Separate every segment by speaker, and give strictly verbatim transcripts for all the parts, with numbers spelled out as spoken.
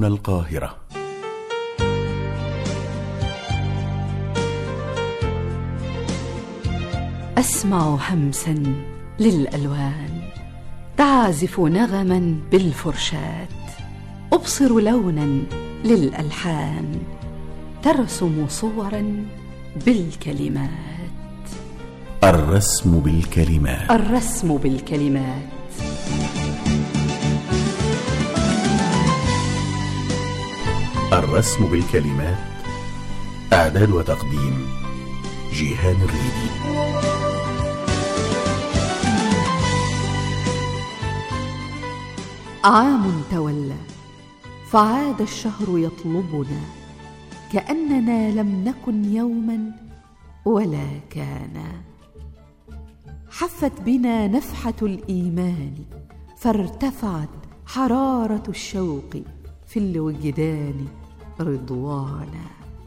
Speaker 1: هنا القاهرة.
Speaker 2: أسمع همسا للألوان تعزف نغما بالفرشاة، أبصر لونا للألحان ترسم صورا بالكلمات.
Speaker 1: الرسم بالكلمات.
Speaker 2: الرسم بالكلمات.
Speaker 1: الرسم بالكلمات. إعداد وتقديم جيهان الريدي.
Speaker 2: عام تولى فعاد الشهر يطلبنا، كأننا لم نكن يوما ولا كان. حفت بنا نفحة الإيمان، فارتفعت حرارة الشوق في الوجدان رضوانا.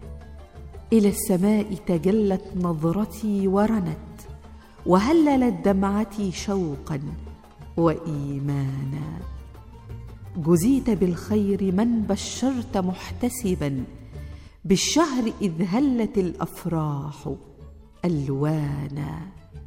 Speaker 2: إلى السماء تجلت نظرتي ورنت، وهللت دمعتي شوقا وإيمانا. جزيت بالخير من بشرت محتسبا، بالشهر إذ هلت الأفراح ألوانا.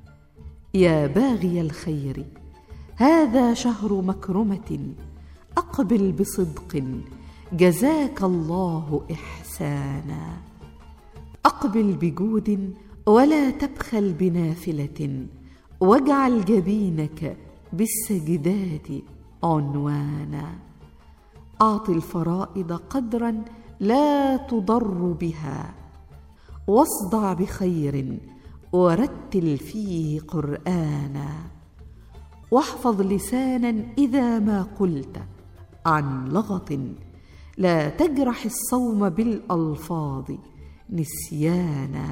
Speaker 2: يا باغي الخير، هذا شهر مكرمة، أقبل بصدق جزاك الله إحسانا. أقبل بجود ولا تبخل بنافلة، واجعل جبينك بالسجدات عنوانا. أعط الفرائض قدرا لا تضر بها، واصدع بخير ورتل فيه قرآنا. واحفظ لسانا إذا ما قلت عن لغط، لا تجرح الصوم بالألفاظ نسيانا.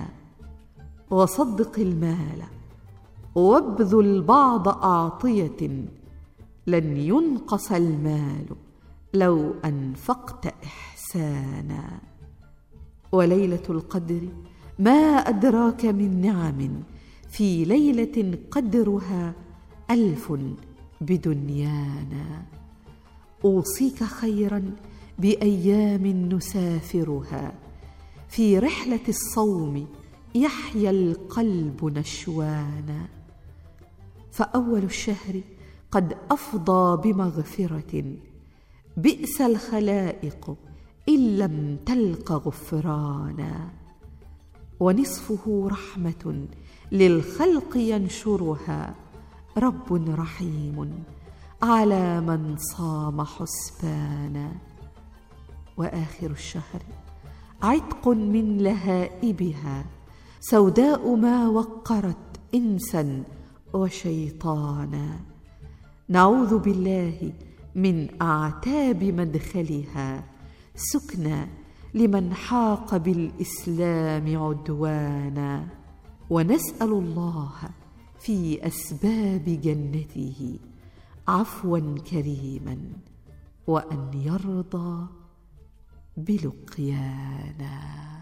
Speaker 2: وصدق المال وابذل بعض أعطية، لن ينقص المال لو أنفقت إحسانا. وليلة القدر ما أدراك من نعم، في ليلة قدرها ألف بدنيانا. أوصيك خيرا بأيام نسافرها، في رحلة الصوم يحيا القلب نشوانا. فأول الشهر قد أفضى بمغفرة، بئس الخلائق إن لم تلق غفرانا. ونصفه رحمة للخلق ينشرها، رب رحيم على من صام حسبانا. وآخر الشهر عتق من لهائبها، سوداء ما وقرت إنسا وشيطانا. نعوذ بالله من أعتاب مدخلها، سكنى لمن حاق بالإسلام عدوانا. ونسأل الله في أسباب جنته عفوا كريما، وأن يرضى بلقيانا.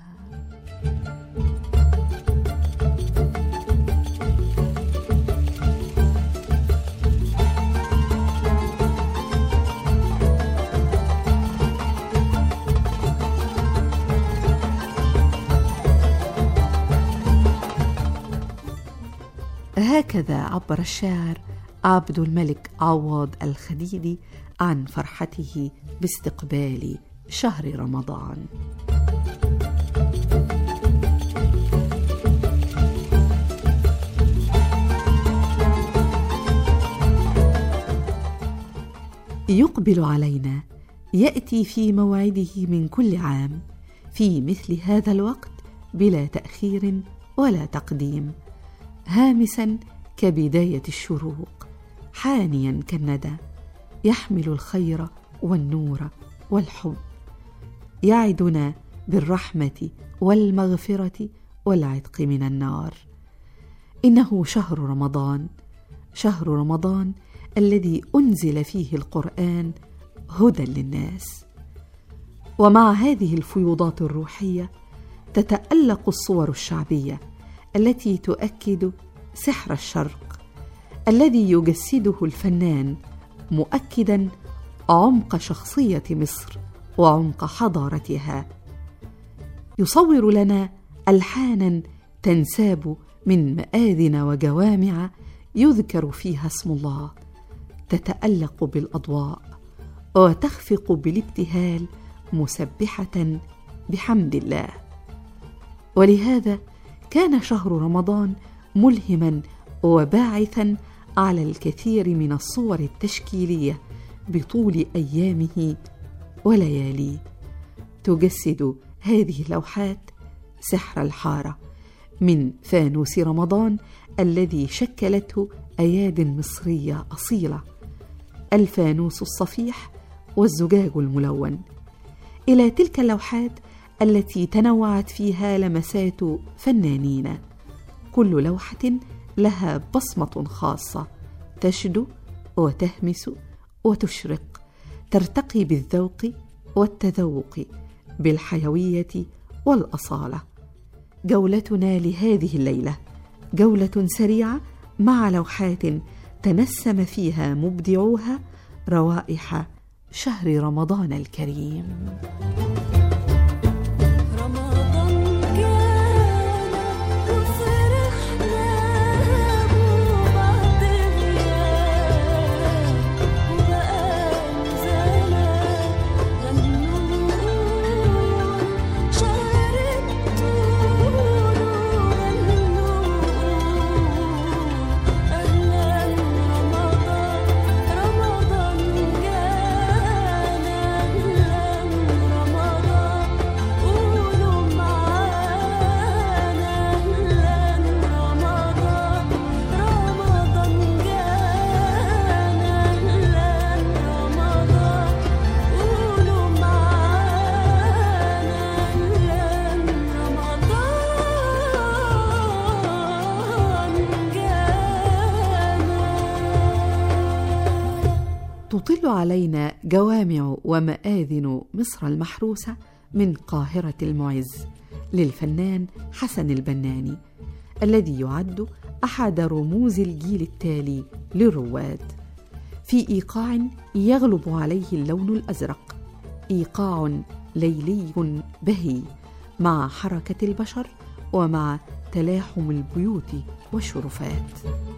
Speaker 2: هكذا عبر الشاعر عبد الملك عوض الخديدي عن فرحته باستقبال شهر رمضان. يقبل علينا، يأتي في موعده من كل عام في مثل هذا الوقت، بلا تأخير ولا تقديم، هامسا كبداية الشروق، حانيا كالندى، يحمل الخير والنور والحب، يعدنا بالرحمة والمغفرة والعتق من النار. إنه شهر رمضان، شهر رمضان الذي أنزل فيه القرآن هدى للناس. ومع هذه الفيوضات الروحية تتألق الصور الشعبية التي تؤكد سحر الشرق الذي يجسده الفنان، مؤكدا عمق شخصية مصر وعمق حضارتها. يصور لنا ألحاناً تنساب من مآذن وجوامع يذكر فيها اسم الله، تتألق بالأضواء وتخفق بالابتهال مسبحة بحمد الله. ولهذا كان شهر رمضان ملهماً وباعثاً على الكثير من الصور التشكيلية بطول أيامه ولياليه. تجسد هذه اللوحات سحر الحارة من فانوس رمضان الذي شكلته أياد مصرية أصيلة، الفانوس الصفيح والزجاج الملون، إلى تلك اللوحات التي تنوعت فيها لمسات فنانين، كل لوحة لها بصمة خاصة تشدو وتهمس وتشرق، ترتقي بالذوق والتذوق، بالحيوية والأصالة. جولتنا لهذه الليلة جولة سريعة مع لوحات تنسم فيها مبدعوها روائح شهر رمضان الكريم. تطل علينا جوامع ومآذن مصر المحروسة من قاهرة المعز للفنان حسن البناني، الذي يعد أحد رموز الجيل التالي للرواد، في إيقاع يغلب عليه اللون الأزرق، إيقاع ليلي بهي مع حركة البشر ومع تلاحم البيوت والشرفات.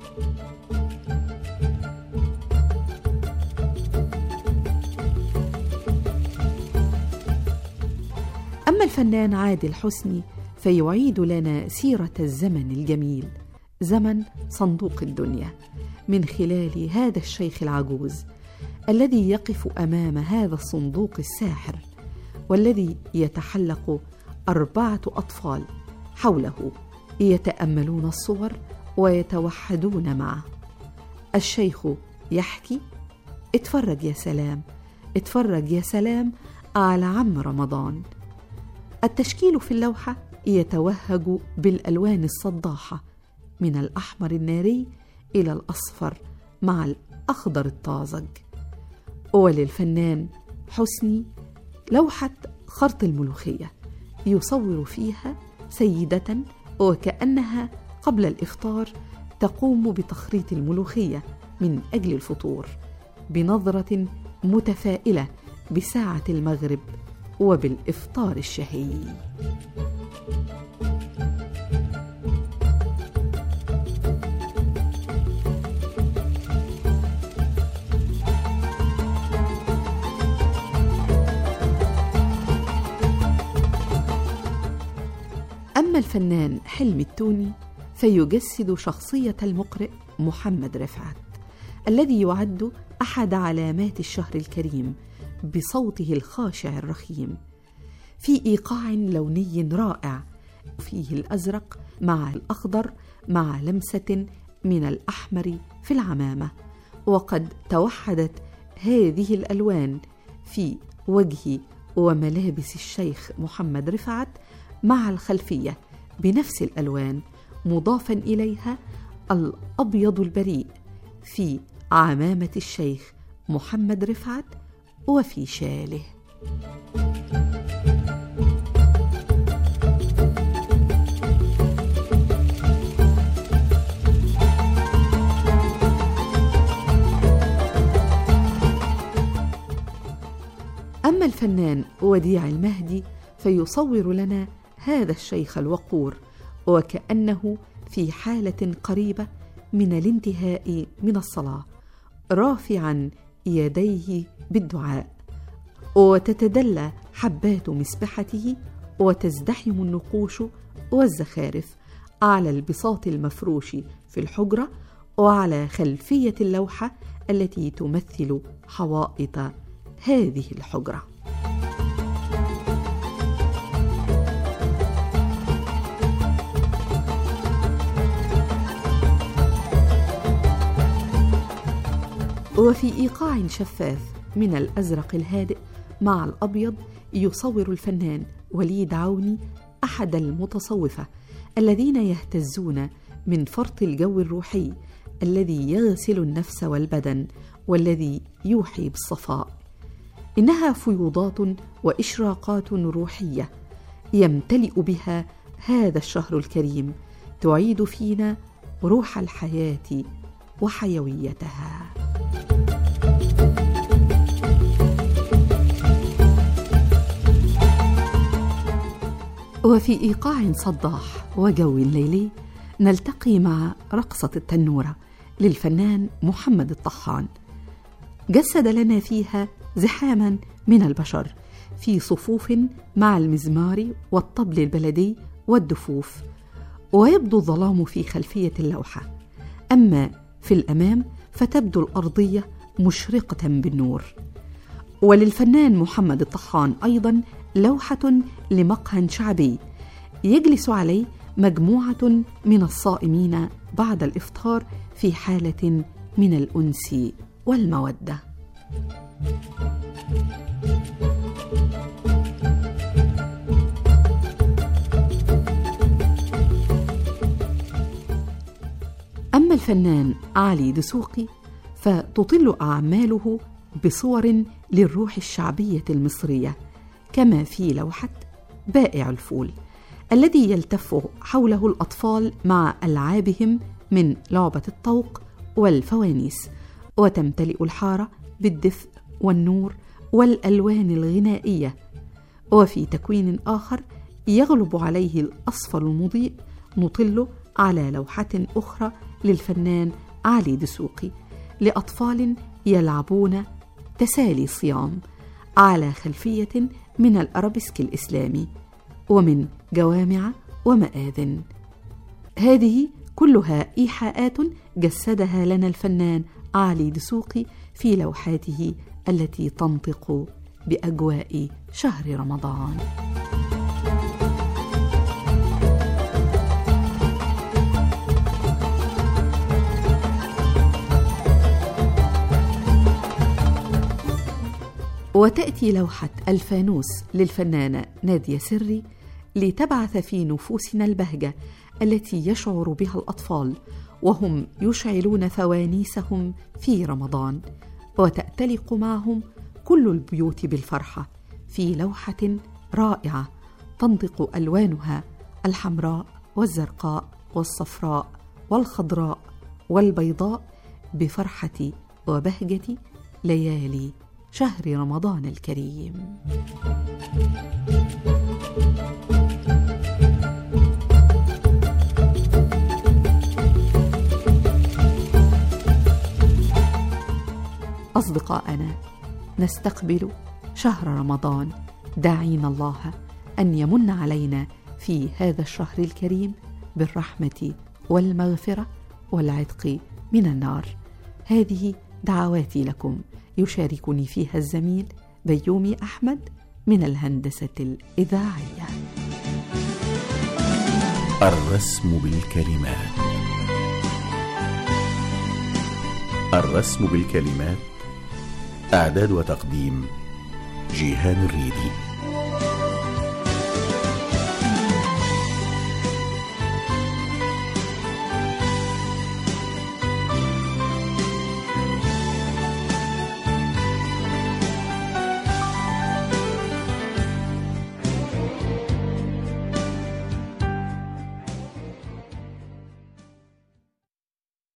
Speaker 2: أما الفنان عادل حسني فيعيد لنا سيرة الزمن الجميل، زمن صندوق الدنيا، من خلال هذا الشيخ العجوز الذي يقف أمام هذا الصندوق الساحر، والذي يتحلق أربعة أطفال حوله يتأملون الصور ويتوحدون معه. الشيخ يحكي: اتفرج يا سلام، اتفرج يا سلام على عم رمضان. التشكيل في اللوحة يتوهج بالألوان الصداحة من الأحمر الناري إلى الأصفر مع الأخضر الطازج. وللفنان حسني لوحة خرط الملوخية، يصور فيها سيدة وكأنها قبل الإفطار تقوم بتخريط الملوخية من أجل الفطور، بنظرة متفائلة بساعة المغرب وبالإفطار الشهي. أما الفنان حلمي التوني فيجسد شخصية المقرئ محمد رفعت، الذي يعد أحد علامات الشهر الكريم بصوته الخاشع الرخيم، في إيقاع لوني رائع فيه الأزرق مع الأخضر مع لمسة من الأحمر في العمامة. وقد توحدت هذه الألوان في وجه وملابس الشيخ محمد رفعت مع الخلفية بنفس الألوان، مضافا إليها الأبيض البريء في عمامة الشيخ محمد رفعت وفي شاله. أما الفنان وديع المهدي فيصور لنا هذا الشيخ الوقور وكأنه في حالة قريبة من الانتهاء من الصلاة، رافعا يديه بالدعاء، وتتدلى حبات مسبحته وتزدحم النقوش والزخارف على البساط المفروش في الحجرة وعلى خلفية اللوحة التي تمثل حوائط هذه الحجرة. وفي إيقاع شفاف من الأزرق الهادئ مع الأبيض يصور الفنان وليد عوني أحد المتصوفة الذين يهتزون من فرط الجو الروحي الذي يغسل النفس والبدن والذي يوحي بالصفاء. إنها فيوضات وإشراقات روحية يمتلئ بها هذا الشهر الكريم، تعيد فينا روح الحياة وحيويتها. وفي إيقاع صداح وجو ليلي نلتقي مع رقصة التنورة للفنان محمد الطحان. جسد لنا فيها زحاما من البشر في صفوف مع المزمار والطبل البلدي والدفوف، ويبدو الظلام في خلفية اللوحة، أما في الأمام فتبدو الأرضية مشرقة بالنور. وللفنان محمد الطحان أيضا لوحة لمقهى شعبي يجلس عليه مجموعة من الصائمين بعد الإفطار في حالة من الأنس والمودة. أما الفنان علي دسوقي فتطل أعماله بصور للروح الشعبية المصرية، كما في لوحة بائع الفول الذي يلتف حوله الأطفال مع ألعابهم من لعبة الطوق والفوانيس، وتمتلئ الحارة بالدفء والنور والألوان الغنائية. وفي تكوين آخر يغلب عليه الأصفر المضيء نطل على لوحة أخرى للفنان علي دسوقي لأطفال يلعبون تسالي صيام على خلفية من الأرابيسك الإسلامي ومن جوامع ومآذن. هذه كلها إيحاءات جسدها لنا الفنان علي دسوقي في لوحاته التي تنطق بأجواء شهر رمضان. وتأتي لوحة الفانوس للفنانة نادية سري لتبعث في نفوسنا البهجة التي يشعر بها الأطفال وهم يشعلون فوانيسهم في رمضان، وتأتلق معهم كل البيوت بالفرحة في لوحة رائعة تنطق ألوانها الحمراء والزرقاء والصفراء والخضراء والبيضاء بفرحة وبهجة ليالي شهر رمضان الكريم. أصدقائنا، نستقبل شهر رمضان داعين الله أن يمن علينا في هذا الشهر الكريم بالرحمة والمغفرة والعتق من النار. هذه دعواتي لكم، يشاركني فيها الزميل بيومي أحمد من الهندسة الإذاعية.
Speaker 1: الرسم بالكلمات. الرسم بالكلمات، إعداد وتقديم جيهان الريدي.